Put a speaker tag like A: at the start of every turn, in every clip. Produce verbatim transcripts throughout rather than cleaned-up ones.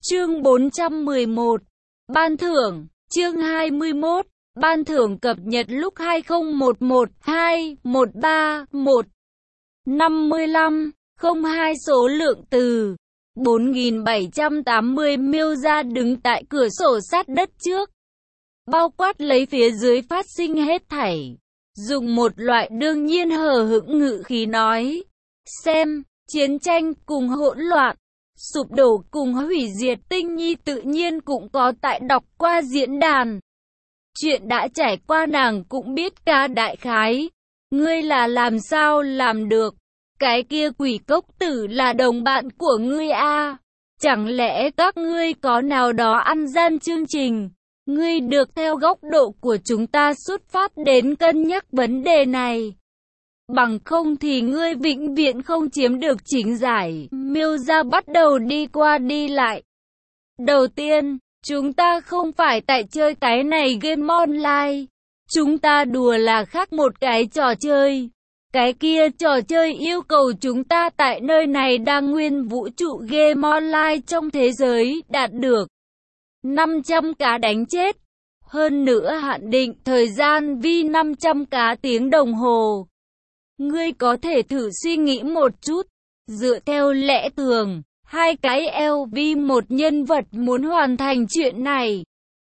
A: Chương bốn trăm mười một. Ban thưởng. Chương hai mươi mốt. Ban thưởng cập nhật lúc hai không một một hai một ba một năm lăm không hai số lượng từ bốn nghìn bảy trăm tám mươi. Miêu ra đứng tại cửa sổ sát đất trước, bao quát lấy phía dưới phát sinh hết thảy, dùng một loại đương nhiên hờ hững ngữ khí nói: xem, chiến tranh cùng hỗn loạn, sụp đổ cùng hủy diệt, Tinh Nhi tự nhiên cũng có tại đọc qua diễn đàn. Chuyện đã trải qua nàng cũng biết cả đại khái. Ngươi là làm sao làm được? Cái kia quỷ cốc tử là đồng bạn của ngươi à? Chẳng lẽ các ngươi có nào đó ăn gian chương trình? Ngươi được theo góc độ của chúng ta xuất phát đến cân nhắc vấn đề này. Bằng không thì ngươi vĩnh viễn không chiếm được chính giải. Miêu gia bắt đầu đi qua đi lại. Đầu tiên, chúng ta không phải tại chơi cái này game online. Chúng ta đùa là khác một cái trò chơi. Cái kia trò chơi yêu cầu chúng ta tại nơi này đa nguyên vũ trụ game online trong thế giới đạt được năm trăm cá đánh chết. Hơn nữa hạn định thời gian vì năm trăm cá tiếng đồng hồ. Ngươi có thể thử suy nghĩ một chút. Dựa theo lẽ thường, hai cái eo vì một nhân vật muốn hoàn thành chuyện này,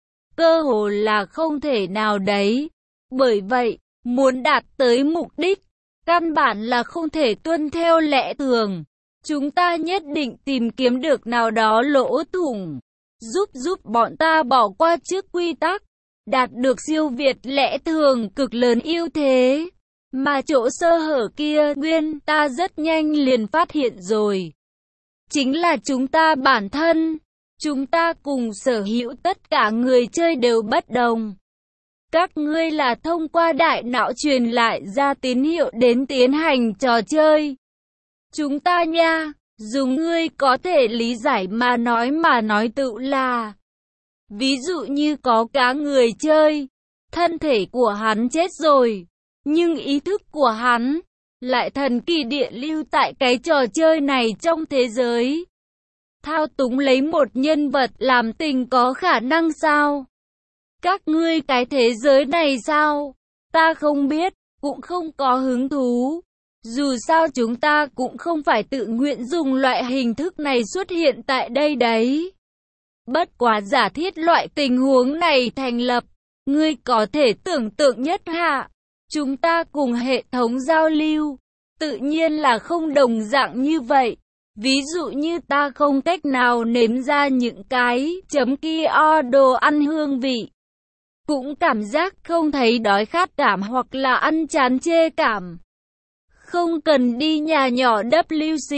A: cơ hồ là không thể nào đấy. Bởi vậy, muốn đạt tới mục đích, căn bản là không thể tuân theo lẽ thường. Chúng ta nhất định tìm kiếm được nào đó lỗ thủng, giúp giúp bọn ta bỏ qua trước quy tắc, đạt được siêu việt lẽ thường cực lớn ưu thế. Mà chỗ sơ hở kia, nguyên ta rất nhanh liền phát hiện rồi. Chính là chúng ta bản thân. Chúng ta cùng sở hữu tất cả người chơi đều bất đồng. Các ngươi là thông qua đại não truyền lại ra tín hiệu đến tiến hành trò chơi. Chúng ta nha, dùng ngươi có thể lý giải mà nói mà nói tự là. Ví dụ như có cá người chơi, thân thể của hắn chết rồi, nhưng ý thức của hắn lại thần kỳ địa lưu tại cái trò chơi này trong thế giới. Thao túng lấy một nhân vật làm tình có khả năng sao? Các ngươi cái thế giới này sao? Ta không biết, cũng không có hứng thú. Dù sao chúng ta cũng không phải tự nguyện dùng loại hình thức này xuất hiện tại đây đấy. Bất quá giả thiết loại tình huống này thành lập, ngươi có thể tưởng tượng nhất hạ. Chúng ta cùng hệ thống giao lưu, tự nhiên là không đồng dạng như vậy. Ví dụ như ta không cách nào nếm ra những cái chấm kia đồ ăn hương vị. Cũng cảm giác không thấy đói khát cảm hoặc là ăn chán chê cảm. Không cần đi nhà nhỏ W C,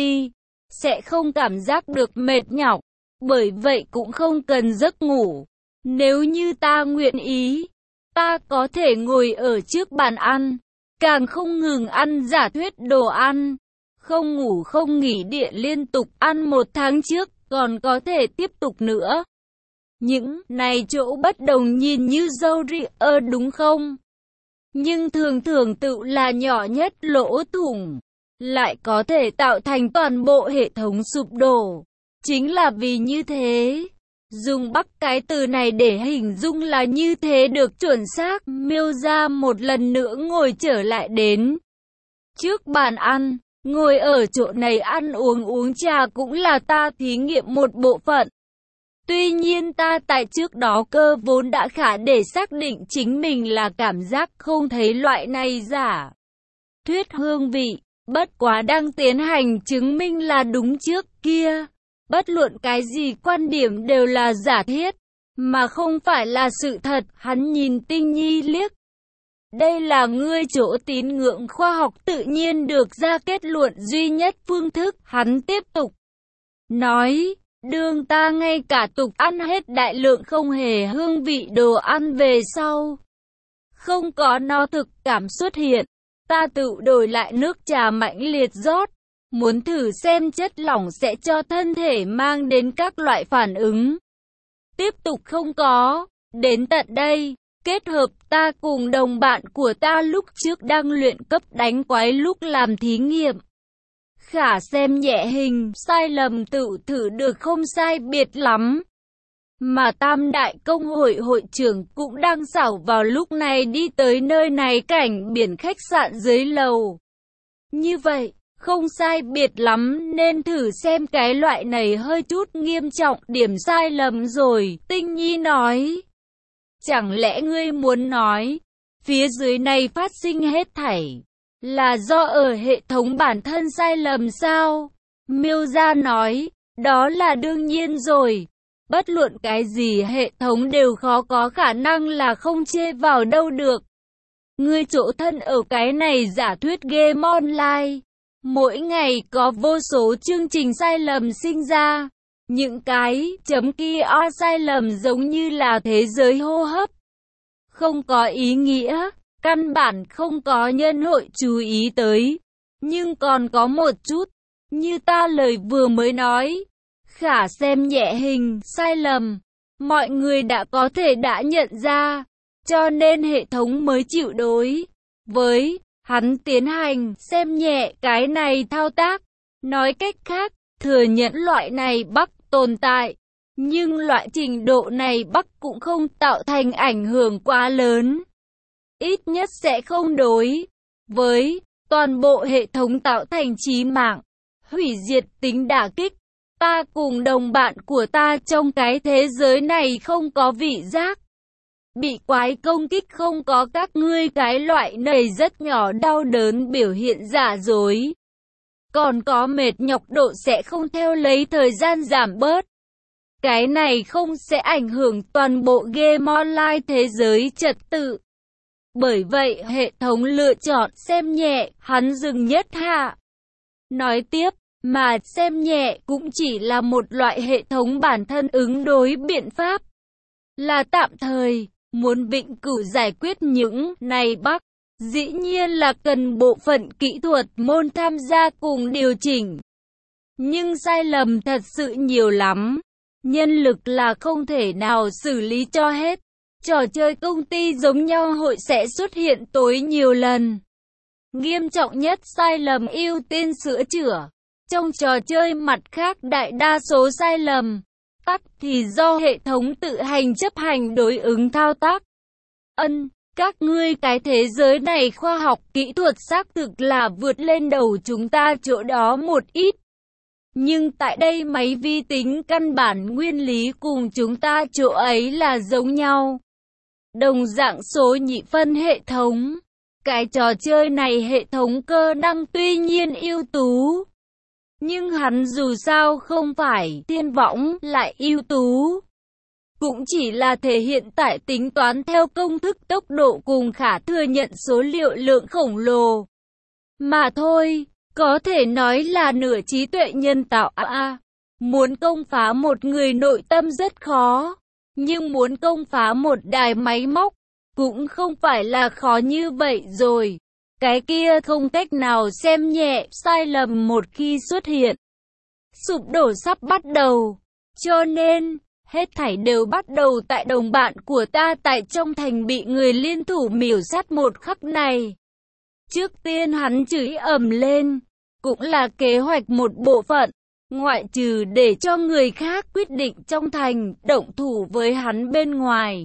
A: sẽ không cảm giác được mệt nhọc. Bởi vậy cũng không cần giấc ngủ. Nếu như ta nguyện ý, ta có thể ngồi ở trước bàn ăn, càng không ngừng ăn giả thuyết đồ ăn, không ngủ không nghỉ địa liên tục ăn một tháng trước, còn có thể tiếp tục nữa. Những này chỗ bất đồng nhìn như dâu ri ơ đúng không? Nhưng thường thường tự là nhỏ nhất lỗ thủng, lại có thể tạo thành toàn bộ hệ thống sụp đổ. Chính là vì như thế. Dùng bắc cái từ này để hình dung là như thế được chuẩn xác. Miêu ra một lần nữa ngồi trở lại đến trước bàn ăn. Ngồi ở chỗ này ăn uống uống trà cũng là ta thí nghiệm một bộ phận. Tuy nhiên ta tại trước đó cơ vốn đã khả để xác định chính mình là cảm giác không thấy loại này giả thuyết hương vị. Bất quá đang tiến hành chứng minh là đúng trước kia. Bất luận cái gì quan điểm đều là giả thiết, mà không phải là sự thật. Hắn nhìn Tinh Nhi liếc. Đây là ngươi chỗ tín ngưỡng khoa học tự nhiên được ra kết luận duy nhất phương thức. Hắn tiếp tục nói, đương ta ngay cả tục ăn hết đại lượng không hề hương vị đồ ăn về sau, không có no thực cảm xuất hiện, ta tự đổi lại nước trà mãnh liệt rót. Muốn thử xem chất lỏng sẽ cho thân thể mang đến các loại phản ứng. Tiếp tục không có. Đến tận đây, kết hợp ta cùng đồng bạn của ta lúc trước đang luyện cấp đánh quái lúc làm thí nghiệm. Khả xem nhẹ hình sai lầm tự thử được không sai biệt lắm. Mà Tam Đại Công hội hội trưởng cũng đang xảo vào lúc này đi tới nơi này cảnh biển khách sạn dưới lầu. Như vậy, không sai biệt lắm nên thử xem cái loại này hơi chút nghiêm trọng điểm sai lầm rồi, Tinh Nhi nói. Chẳng lẽ ngươi muốn nói, phía dưới này phát sinh hết thảy, là do ở hệ thống bản thân sai lầm sao? Miêu Gia nói, đó là đương nhiên rồi. Bất luận cái gì hệ thống đều khó có khả năng là không chê vào đâu được. Ngươi chỗ thân ở cái này giả thuyết game online. Mỗi ngày có vô số chương trình sai lầm sinh ra. Những cái chấm kia sai lầm giống như là thế giới hô hấp. Không có ý nghĩa, căn bản không có nhân hội chú ý tới. Nhưng còn có một chút, như ta lời vừa mới nói. Khả xem nhẹ hình sai lầm, mọi người đã có thể đã nhận ra, cho nên hệ thống mới chịu đối với hắn tiến hành xem nhẹ cái này thao tác. Nói cách khác, thừa nhận loại này bug tồn tại, nhưng loại trình độ này bug cũng không tạo thành ảnh hưởng quá lớn. Ít nhất sẽ không đối với toàn bộ hệ thống tạo thành chí mạng, hủy diệt tính đả kích. Ta cùng đồng bạn của ta trong cái thế giới này không có vị giác. Bị quái công kích không có các ngươi cái loại này rất nhỏ đau đớn biểu hiện giả dối. Còn có mệt nhọc độ sẽ không theo lấy thời gian giảm bớt. Cái này không sẽ ảnh hưởng toàn bộ game online thế giới trật tự. Bởi vậy hệ thống lựa chọn xem nhẹ, hắn dừng nhất hạ. Nói tiếp. Mà xem nhẹ cũng chỉ là một loại hệ thống bản thân ứng đối biện pháp. Là tạm thời, muốn vĩnh cửu giải quyết những này bug, dĩ nhiên là cần bộ phận kỹ thuật môn tham gia cùng điều chỉnh. Nhưng sai lầm thật sự nhiều lắm. Nhân lực là không thể nào xử lý cho hết. Trò chơi công ty giống nhau hội sẽ xuất hiện tối nhiều lần. Nghiêm trọng nhất sai lầm ưu tiên sửa chữa. Trong trò chơi mặt khác đại đa số sai lầm, tắc thì do hệ thống tự hành chấp hành đối ứng thao tác. Ân, các ngươi cái thế giới này khoa học kỹ thuật xác thực là vượt lên đầu chúng ta chỗ đó một ít. Nhưng tại đây máy vi tính căn bản nguyên lý cùng chúng ta chỗ ấy là giống nhau. Đồng dạng số nhị phân hệ thống. Cái trò chơi này hệ thống cơ năng tuy nhiên ưu tú. Nhưng hắn dù sao không phải thiên võng lại ưu tú. Cũng chỉ là thể hiện tại tính toán theo công thức tốc độ cùng khả thừa nhận số liệu lượng khổng lồ. Mà thôi, có thể nói là nửa trí tuệ nhân tạo a à, muốn công phá một người nội tâm rất khó. Nhưng muốn công phá một đài máy móc, cũng không phải là khó như vậy rồi. Cái kia không cách nào xem nhẹ, sai lầm một khi xuất hiện. Sụp đổ sắp bắt đầu. Cho nên, hết thảy đều bắt đầu tại đồng bạn của ta tại trong thành bị người liên thủ miểu sát một khắc này. Trước tiên hắn chửi ầm lên, cũng là kế hoạch một bộ phận, ngoại trừ để cho người khác quyết định trong thành động thủ với hắn bên ngoài.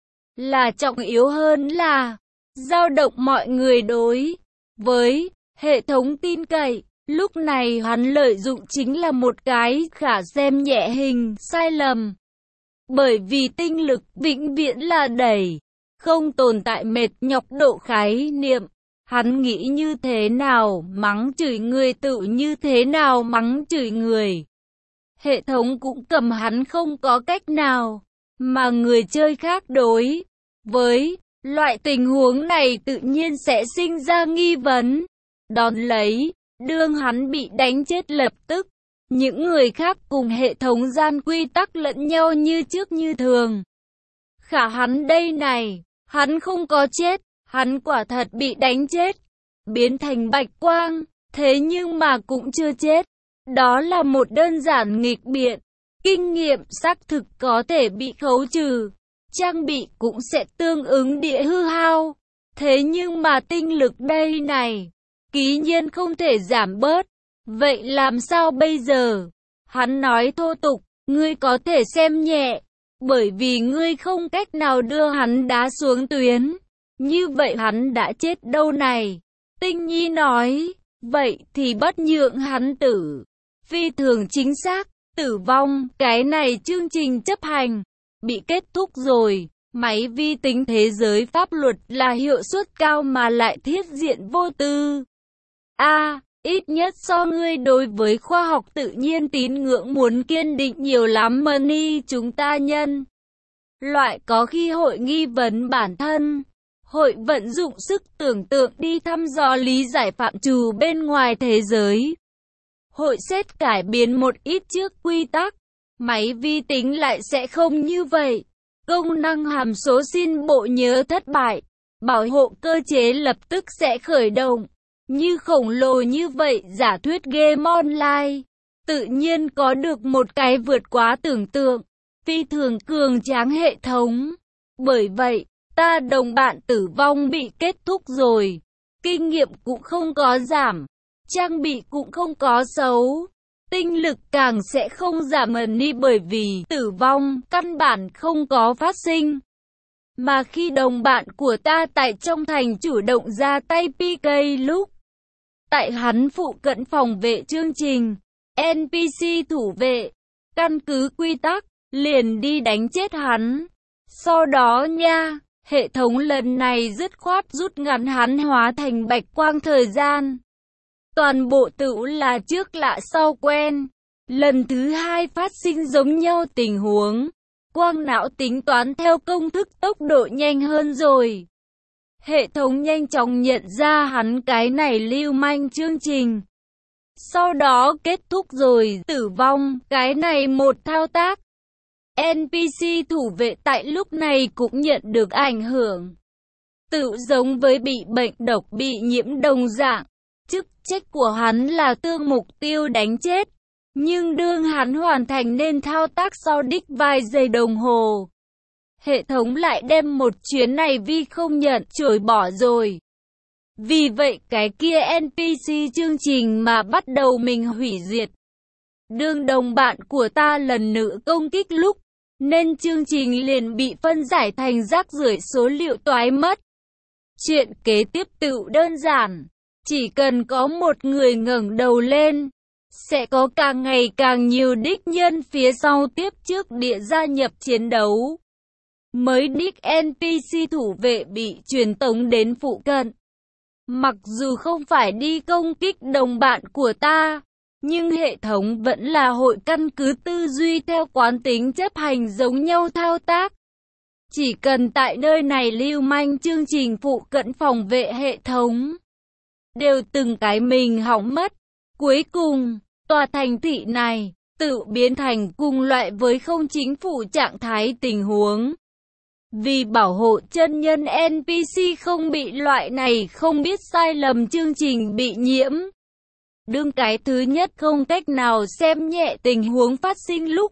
A: Là trọng yếu hơn là dao động mọi người đối với hệ thống tin cậy. Lúc này hắn lợi dụng chính là một cái khả xem nhẹ hình sai lầm. Bởi vì tinh lực vĩnh viễn là đầy, không tồn tại mệt nhọc độ khái niệm. Hắn nghĩ như thế nào mắng chửi người tự như thế nào mắng chửi người. Hệ thống cũng cầm hắn không có cách nào. Mà người chơi khác đối với loại tình huống này tự nhiên sẽ sinh ra nghi vấn. Đón lấy, đương hắn bị đánh chết lập tức, những người khác cùng hệ thống gian quy tắc lẫn nhau như trước như thường. Khả hắn đây này, hắn không có chết, hắn quả thật bị đánh chết, biến thành bạch quang, thế nhưng mà cũng chưa chết. Đó là một đơn giản nghịch biện, kinh nghiệm xác thực có thể bị khấu trừ, trang bị cũng sẽ tương ứng địa hư hao. Thế nhưng mà tinh lực đây này, ký nhiên không thể giảm bớt. Vậy làm sao bây giờ? Hắn nói thô tục, ngươi có thể xem nhẹ, bởi vì ngươi không cách nào đưa hắn đá xuống tuyến. Như vậy hắn đã chết đâu này. Tinh Nhi nói, vậy thì bất nhượng hắn tử. Phi thường chính xác, tử vong, cái này chương trình chấp hành, bị kết thúc rồi. Máy vi tính thế giới pháp luật là hiệu suất cao mà lại thiết diện vô tư. A, à, ít nhất so ngươi đối với khoa học tự nhiên tín ngưỡng muốn kiên định nhiều lắm Money chúng ta nhân. Loại có khi hội nghi vấn bản thân, hội vận dụng sức tưởng tượng đi thăm dò lý giải phạm trù bên ngoài thế giới. Hội xét cải biến một ít trước quy tắc, máy vi tính lại sẽ không như vậy. Công năng hàm số xin bộ nhớ thất bại, bảo hộ cơ chế lập tức sẽ khởi động. Như khổng lồ như vậy giả thuyết game online, tự nhiên có được một cái vượt quá tưởng tượng, phi thường cường tráng hệ thống. Bởi vậy, ta đồng bạn tử vong bị kết thúc rồi, kinh nghiệm cũng không có giảm, trang bị cũng không có xấu, tinh lực càng sẽ không giảm đi bởi vì tử vong căn bản không có phát sinh. Mà khi đồng bạn của ta tại trong thành chủ động ra tay pê ca lúc, tại hắn phụ cận phòng vệ chương trình, en pê xê thủ vệ, căn cứ quy tắc, liền đi đánh chết hắn. Sau đó nha, hệ thống lần này dứt khoát rút ngắn hắn hóa thành bạch quang thời gian. Toàn bộ tựu là trước lạ sau quen. Lần thứ hai phát sinh giống nhau tình huống. Quang não tính toán theo công thức tốc độ nhanh hơn rồi. Hệ thống nhanh chóng nhận ra hắn cái này lưu manh chương trình. Sau đó kết thúc rồi tử vong cái này một thao tác. en pê xê thủ vệ tại lúc này cũng nhận được ảnh hưởng. Tự giống với bị bệnh độc bị nhiễm đồng dạng. Chức trách của hắn là tương mục tiêu đánh chết. Nhưng đương hắn hoàn thành nên thao tác sau đích vài giây đồng hồ. Hệ thống lại đem một chuyến này vi không nhận chối bỏ rồi. Vì vậy cái kia en pê xê chương trình mà bắt đầu mình hủy diệt. Đương đồng bạn của ta lần nữa công kích lúc, nên chương trình liền bị phân giải thành rác rưởi số liệu toái mất. Chuyện kế tiếp tự đơn giản. Chỉ cần có một người ngẩng đầu lên, sẽ có càng ngày càng nhiều đích nhân phía sau tiếp trước địa gia nhập chiến đấu. Mới đích en pê xê thủ vệ bị truyền tống đến phụ cận. Mặc dù không phải đi công kích đồng bạn của ta, nhưng hệ thống vẫn là hội căn cứ tư duy theo quán tính chấp hành giống nhau thao tác. Chỉ cần tại nơi này lưu manh chương trình phụ cận phòng vệ hệ thống, đều từng cái mình hỏng mất. Cuối cùng, tòa thành thị này tự biến thành cùng loại với không chính phủ trạng thái tình huống. Vì bảo hộ chân nhân en pê xê không bị loại này không biết sai lầm chương trình bị nhiễm. Đương cái thứ nhất không cách nào xem nhẹ tình huống phát sinh lúc,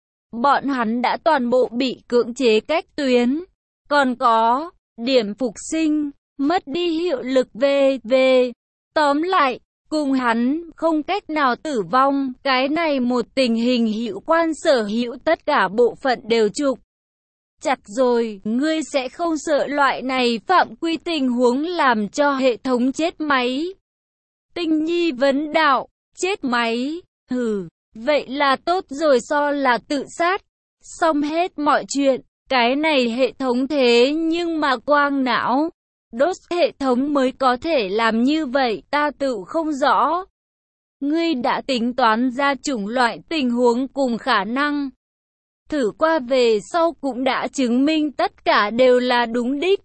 A: bọn hắn đã toàn bộ bị cưỡng chế cách tuyến. Còn có, điểm phục sinh, mất đi hiệu lực về về. Tóm lại, cùng hắn không cách nào tử vong, cái này một tình hình hữu quan sở hữu tất cả bộ phận đều trục. Chặt rồi, ngươi sẽ không sợ loại này phạm quy tình huống làm cho hệ thống chết máy. Tinh Nhi vấn đạo, chết máy, hừ, vậy là tốt rồi so là tự sát. Xong hết mọi chuyện, cái này hệ thống thế nhưng mà quang não. Đốt hệ thống mới có thể làm như vậy, ta tự không rõ. Ngươi đã tính toán ra chủng loại tình huống cùng khả năng. Thử qua về sau cũng đã chứng minh tất cả đều là đúng đích.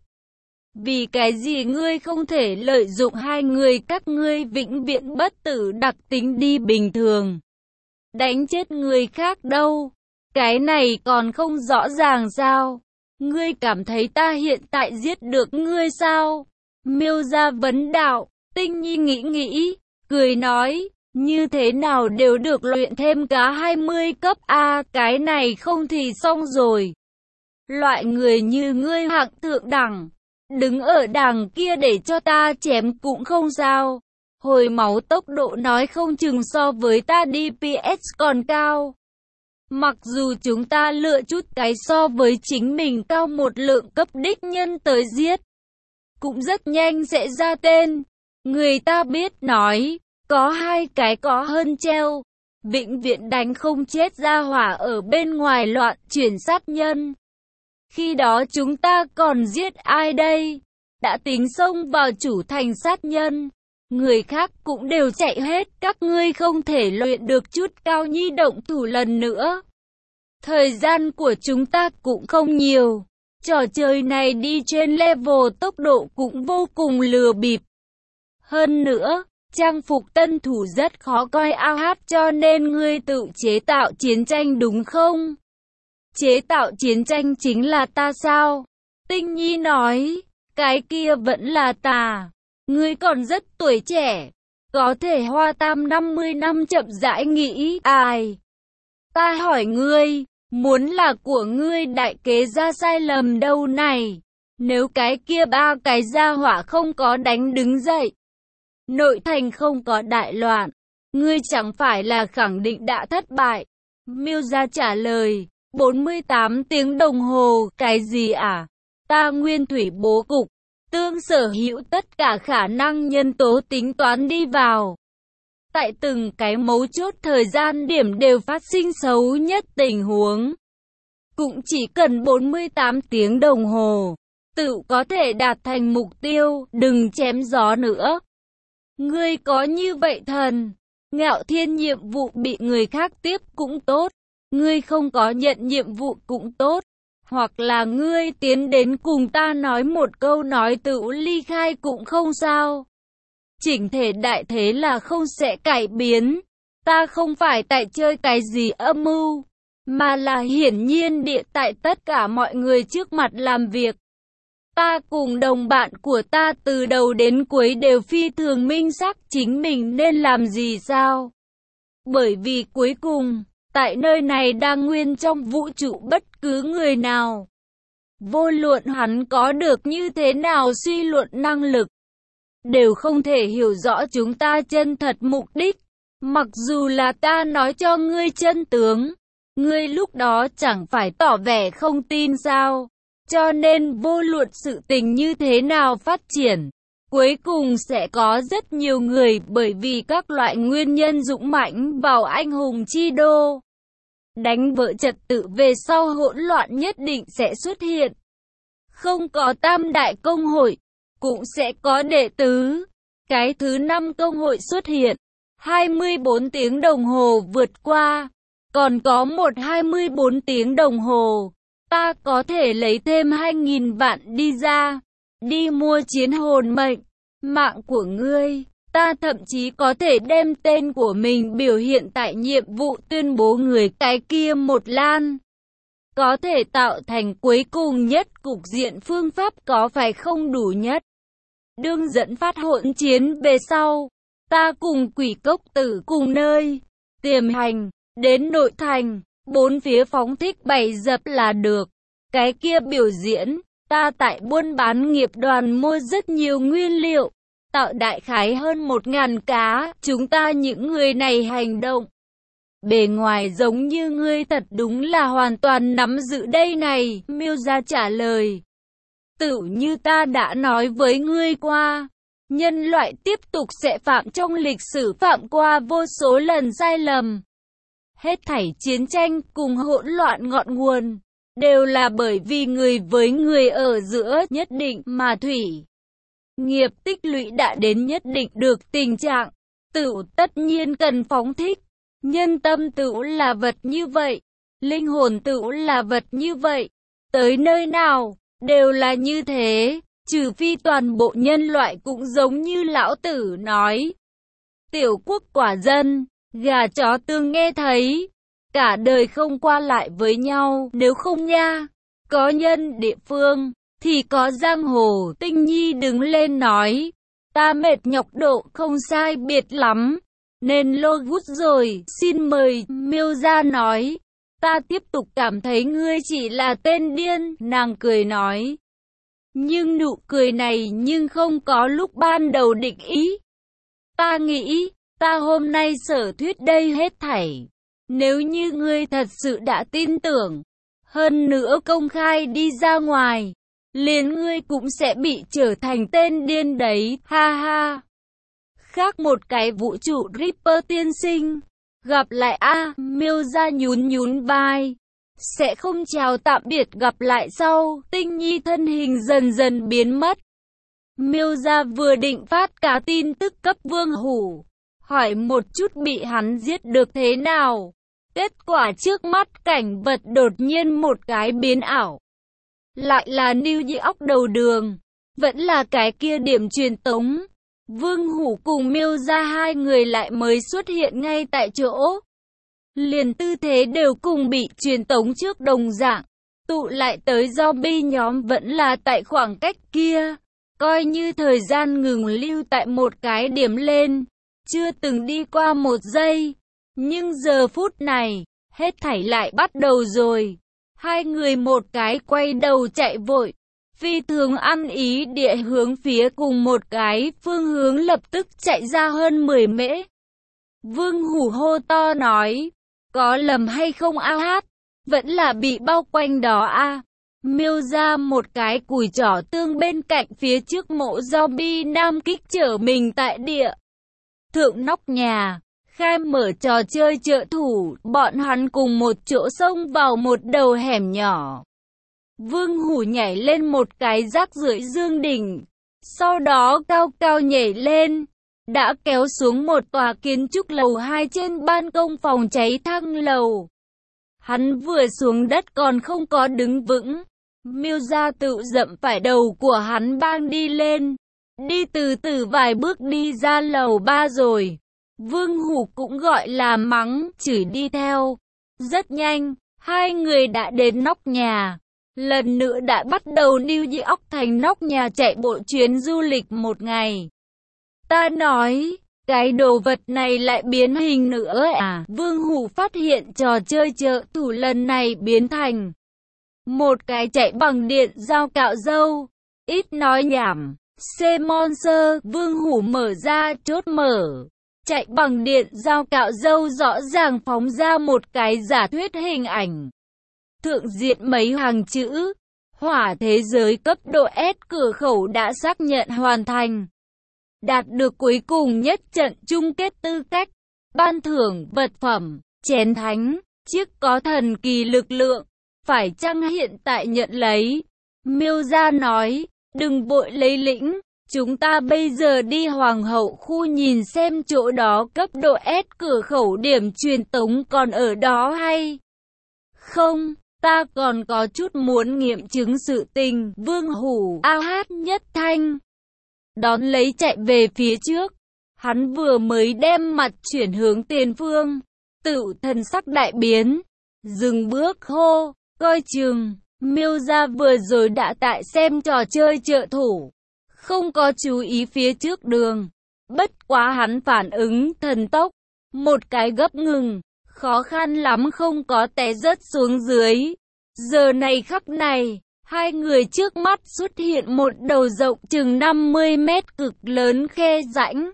A: Vì cái gì ngươi không thể lợi dụng hai người các ngươi vĩnh viễn bất tử đặc tính đi bình thường? Đánh chết người khác đâu? Cái này còn không rõ ràng sao? Ngươi cảm thấy ta hiện tại giết được ngươi sao? Miêu gia vấn đạo, Tinh Nhi nghĩ nghĩ, cười nói, như thế nào đều được luyện thêm cá hai mươi cấp A, cái này không thì xong rồi. Loại người như ngươi hạng thượng đẳng, đứng ở đằng kia để cho ta chém cũng không sao. Hồi máu tốc độ nói không chừng so với ta đê pê ét còn cao. Mặc dù chúng ta lựa chút cái so với chính mình cao một lượng cấp đích nhân tới giết, cũng rất nhanh sẽ ra tên. Người ta biết nói, có hai cái có hơn treo, vĩnh viễn đánh không chết ra hỏa ở bên ngoài loạn chuyển sát nhân. Khi đó chúng ta còn giết ai đây? Đã tính xông vào chủ thành sát nhân, người khác cũng đều chạy hết, các ngươi không thể luyện được chút cao nhi động thủ lần nữa. Thời gian của chúng ta cũng không nhiều. Trò chơi này đi trên level tốc độ cũng vô cùng lừa bịp. Hơn nữa, trang phục tân thủ rất khó coi ao hát cho nên ngươi tự chế tạo chiến tranh đúng không? Chế tạo chiến tranh chính là ta sao? Tinh Nhi nói, cái kia vẫn là ta. Ngươi còn rất tuổi trẻ, có thể hoa tam năm mươi năm chậm rãi nghĩ. Ai? Ta hỏi ngươi, muốn là của ngươi đại kế ra sai lầm đâu này? Nếu cái kia ba cái gia hỏa không có đánh đứng dậy, nội thành không có đại loạn, ngươi chẳng phải là khẳng định đã thất bại? Miêu gia trả lời, bốn mươi tám tiếng đồng hồ, cái gì à? Ta nguyên thủy bố cục, tương sở hữu tất cả khả năng nhân tố tính toán đi vào. Tại từng cái mấu chốt thời gian điểm đều phát sinh xấu nhất tình huống. Cũng chỉ cần bốn mươi tám tiếng đồng hồ, tự có thể đạt thành mục tiêu, đừng chém gió nữa. Ngươi có như vậy thần, Ngạo Thiên nhiệm vụ bị người khác tiếp cũng tốt, ngươi không có nhận nhiệm vụ cũng tốt, hoặc là ngươi tiến đến cùng ta nói một câu nói tự ly khai cũng không sao. Chỉnh thể đại thế là không sẽ cải biến, ta không phải tại chơi cái gì âm mưu, mà là hiển nhiên địa tại tất cả mọi người trước mặt làm việc. Ta cùng đồng bạn của ta từ đầu đến cuối đều phi thường minh xác chính mình nên làm gì sao. Bởi vì cuối cùng, tại nơi này đang nguyên trong vũ trụ bất cứ người nào, vô luận hắn có được như thế nào suy luận năng lực, đều không thể hiểu rõ chúng ta chân thật mục đích. Mặc dù là ta nói cho ngươi chân tướng, ngươi lúc đó chẳng phải tỏ vẻ không tin sao? Cho nên vô luận sự tình như thế nào phát triển, cuối cùng sẽ có rất nhiều người bởi vì các loại nguyên nhân dũng mãnh vào anh hùng chi đô. Đánh vỡ trật tự về sau hỗn loạn nhất định sẽ xuất hiện. Không có tam đại công hội, cũng sẽ có đệ tứ. Cái thứ năm công hội xuất hiện, hai mươi bốn tiếng đồng hồ vượt qua, còn có một hai mươi bốn tiếng đồng hồ. Ta có thể lấy thêm hai nghìn vạn đi ra, đi mua chiến hồn mệnh, mạng của ngươi. Ta thậm chí có thể đem tên của mình biểu hiện tại nhiệm vụ tuyên bố người cái kia một lan. Có thể tạo thành cuối cùng nhất cục diện phương pháp có phải không đủ nhất. Đương dẫn phát hỗn chiến về sau, ta cùng quỷ cốc tử cùng nơi, tiềm hành, đến nội thành. Bốn phía phóng thích bày dập là được. Cái kia biểu diễn, ta tại buôn bán nghiệp đoàn mua rất nhiều nguyên liệu, tạo đại khái hơn một ngàn cá. Chúng ta những người này hành động bề ngoài giống như ngươi thật đúng là hoàn toàn nắm giữ đây này. Miêu gia trả lời, tự như ta đã nói với ngươi qua, nhân loại tiếp tục sẽ phạm trong lịch sử phạm qua vô số lần sai lầm. Hết thảy chiến tranh cùng hỗn loạn ngọn nguồn, đều là bởi vì người với người ở giữa nhất định mà thủy. Nghiệp tích lũy đã đến nhất định được tình trạng, tự tất nhiên cần phóng thích. Nhân tâm tự là vật như vậy, linh hồn tự là vật như vậy. Tới nơi nào, đều là như thế, trừ phi toàn bộ nhân loại cũng giống như lão tử nói. Tiểu quốc quả dân, gà chó tương nghe thấy, cả đời không qua lại với nhau, nếu không nha, có nhân địa phương, thì có giang hồ. Tinh Nhi đứng lên nói, ta mệt nhọc độ không sai biệt lắm, nên lô gút rồi, xin mời. Miêu gia nói, ta tiếp tục cảm thấy ngươi chỉ là tên điên, nàng cười nói. Nhưng nụ cười này nhưng không có lúc ban đầu định ý. Ta nghĩ, ta hôm nay sở thuyết đây hết thảy. Nếu như ngươi thật sự đã tin tưởng, hơn nữa công khai đi ra ngoài, liền ngươi cũng sẽ bị trở thành tên điên đấy, ha ha. Khác một cái vũ trụ Ripper tiên sinh. Gặp lại a, à, Miêu Gia nhún nhún vai. Sẽ không chào tạm biệt gặp lại sau, Tinh Nhi thân hình dần dần biến mất. Miêu Gia vừa định phát cả tin tức cấp Vương Hủ, hỏi một chút bị hắn giết được thế nào. Kết quả trước mắt cảnh vật đột nhiên một cái biến ảo. Lại là New York đầu đường, vẫn là cái kia điểm truyền tống. Vương Hủ cùng Miêu Gia hai người lại mới xuất hiện ngay tại chỗ. Liền tư thế đều cùng bị truyền tống trước đồng dạng. Tụ lại tới zombie nhóm vẫn là tại khoảng cách kia. Coi như thời gian ngừng lưu tại một cái điểm lên. Chưa từng đi qua một giây. Nhưng giờ phút này, hết thảy lại bắt đầu rồi. Hai người một cái quay đầu chạy vội. Phi thường ăn ý địa hướng phía cùng một cái phương hướng lập tức chạy ra hơn mười mễ. Vương Hủ hô to nói, có lầm hay không a hát, vẫn là bị bao quanh đó a. À. Miêu ra một cái cùi trỏ tương bên cạnh phía trước mộ zombie nam kích trở mình tại địa. Thượng nóc nhà, khai mở trò chơi trợ thủ, bọn hắn cùng một chỗ xông vào một đầu hẻm nhỏ. Vương Hủ nhảy lên một cái rác rưởi dương đỉnh, sau đó cao cao nhảy lên, đã kéo xuống một tòa kiến trúc lầu hai trên ban công phòng cháy thang lầu. Hắn vừa xuống đất còn không có đứng vững, Miêu Gia tự dậm phải đầu của hắn bang đi lên, đi từ từ vài bước đi ra lầu ba rồi. Vương Hủ cũng gọi là mắng, chửi đi theo. Rất nhanh, hai người đã đến nóc nhà. Lần nữa đã bắt đầu New York thành nóc nhà chạy bộ chuyến du lịch một ngày. Ta nói, cái đồ vật này lại biến hình nữa à? Vương Hủ phát hiện trò chơi trợ thủ lần này biến thành một cái chạy bằng điện dao cạo râu. Ít nói nhảm, C-Monster, Vương Hủ mở ra chốt mở. Chạy bằng điện dao cạo râu rõ ràng phóng ra một cái giả thuyết hình ảnh. Thượng diện mấy hàng chữ, hỏa thế giới cấp độ S cửa khẩu đã xác nhận hoàn thành. Đạt được cuối cùng nhất trận chung kết tư cách, ban thưởng vật phẩm, chén thánh, chiếc có thần kỳ lực lượng, phải chăng hiện tại nhận lấy. Miêu Gia nói, đừng vội lấy lĩnh, chúng ta bây giờ đi Hoàng hậu khu nhìn xem chỗ đó cấp độ S cửa khẩu điểm truyền tống còn ở đó hay không. Ta còn có chút muốn nghiệm chứng sự tình. Vương Hủ a hát nhất thanh đón lấy chạy về phía trước. Hắn vừa mới đem mặt chuyển hướng tiền phương, tự thần sắc đại biến, dừng bước hô, coi chừng. Miêu Gia vừa rồi đã tại xem trò chơi trợ thủ, không có chú ý phía trước đường. Bất quá hắn phản ứng thần tốc, một cái gấp ngừng, khó khăn lắm không có té rớt xuống dưới. Giờ này khắc này, hai người trước mắt xuất hiện một đầu rộng chừng năm mươi mét cực lớn khe rãnh.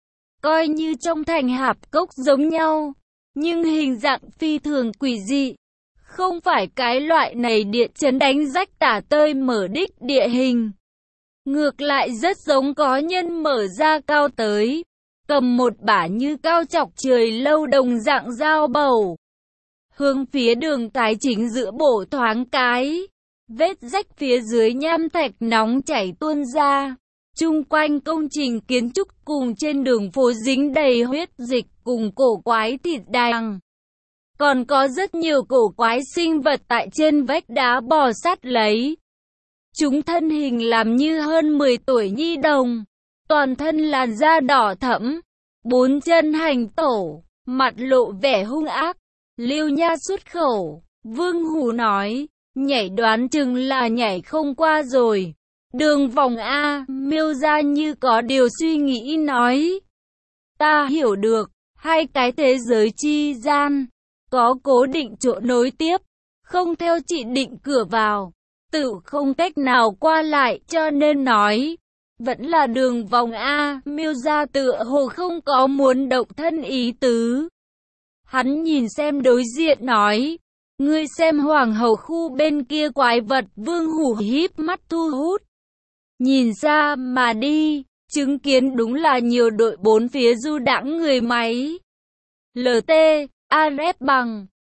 A: Coi như trong thành hạp cốc giống nhau, nhưng hình dạng phi thường quỷ dị. Không phải cái loại này địa chấn đánh rách tả tơi mở đích địa hình. Ngược lại rất giống có nhân mở ra cao tới, cầm một bả như cao chọc trời lâu đồng dạng dao bầu. Hướng phía đường cái chính giữa bổ thoáng cái, vết rách phía dưới nham thạch nóng chảy tuôn ra. Chung quanh công trình kiến trúc cùng trên đường phố dính đầy huyết dịch cùng cổ quái thịt đàng. Còn có rất nhiều cổ quái sinh vật tại trên vách đá bò sát lấy. Chúng thân hình làm như hơn mười tuổi nhi đồng, toàn thân làn da đỏ thẫm, bốn chân hành tổ, mặt lộ vẻ hung ác. Lưu Nha xuất khẩu, Vương Hủ nói, nhảy đoán chừng là nhảy không qua rồi. Đường vòng A, Miêu Gia như có điều suy nghĩ nói. Ta hiểu được, hai cái thế giới chi gian, có cố định chỗ nối tiếp, không theo chỉ định cửa vào, tự không cách nào qua lại cho nên nói. Vẫn là đường vòng A, Miêu gia tựa hồ không có muốn động thân ý tứ. Hắn nhìn xem đối diện nói, ngươi xem hoàng hậu khu bên kia quái vật. Vương Hủ híp mắt thu hút. Nhìn ra mà đi, chứng kiến đúng là nhiều đội bốn phía du đãng người máy. lờ tê, a rép bằng.